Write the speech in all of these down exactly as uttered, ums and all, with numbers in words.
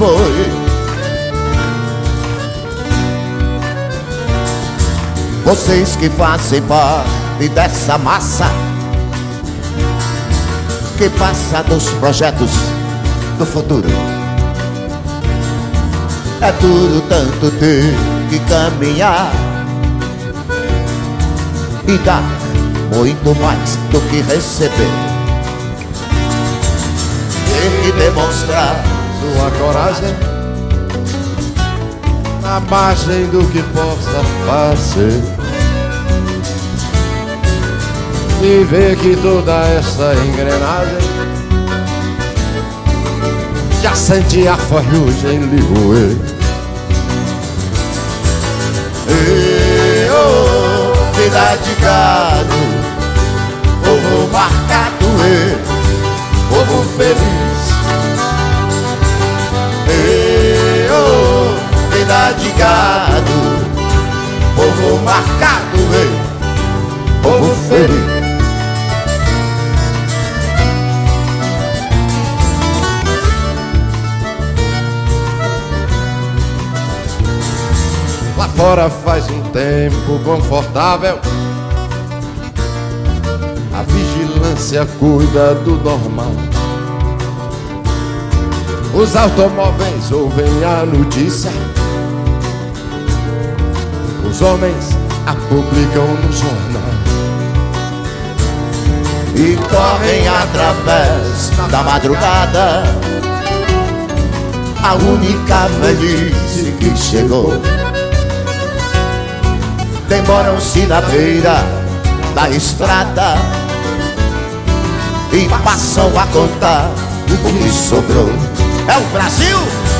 boi. Vocês que fazem parte dessa massa que passa dos projetos do futuro. É duro tanto ter que caminhar e dar muito mais do que receber. Ter que demonstrar sua coragem na margem do que possa fazer, e ver que toda essa engrenagem já sente a ferrugem lhe roer. E oh, vida de gado, povo marcado e povo feliz. E oh, vida de gado, povo marcado e povo feliz. Lá fora faz um tempo confortável, a vigilância cuida do normal. Os automóveis ouvem a notícia, os homens a publicam no jornal e correm através da madrugada. A única velhice que chegou. Demoram-se na beira da estrada e passam a contar o que sobrou. É o Brasil!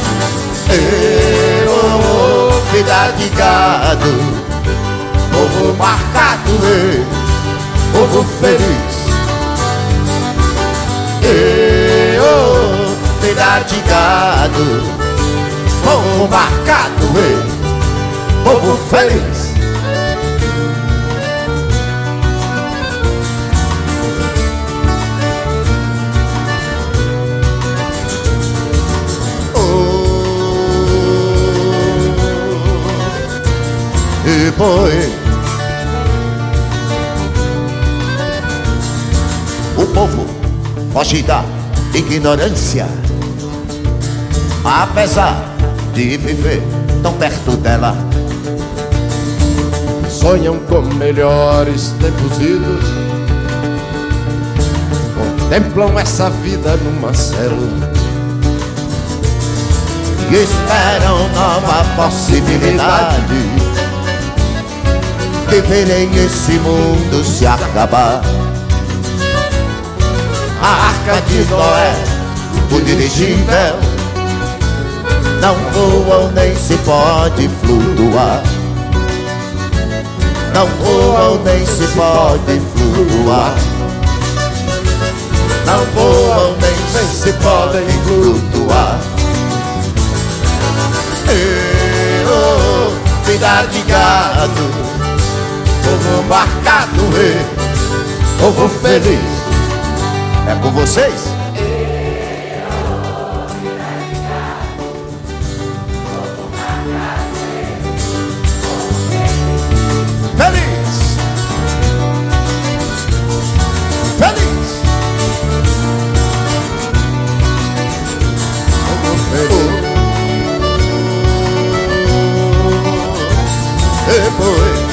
E oh, vida de gado, povo marcado e povo feliz. E oh, vida de gado, povo marcado e povo feliz. E boi, o povo foge da ignorância, apesar de viver tão perto dela. Sonham com melhores tempos idos, contemplam essa vida numa célula e esperam nova possibilidade de verem esse mundo se acabar. A arca de Noé, o dirigível, não voam nem se pode flutuar. Não voam nem se pode flutuar. Não voam nem se podem flutuar. E oh, vida de gado, povo marcado e povo feliz. É com vocês? Feliz! Feliz! Povo feliz. E foi.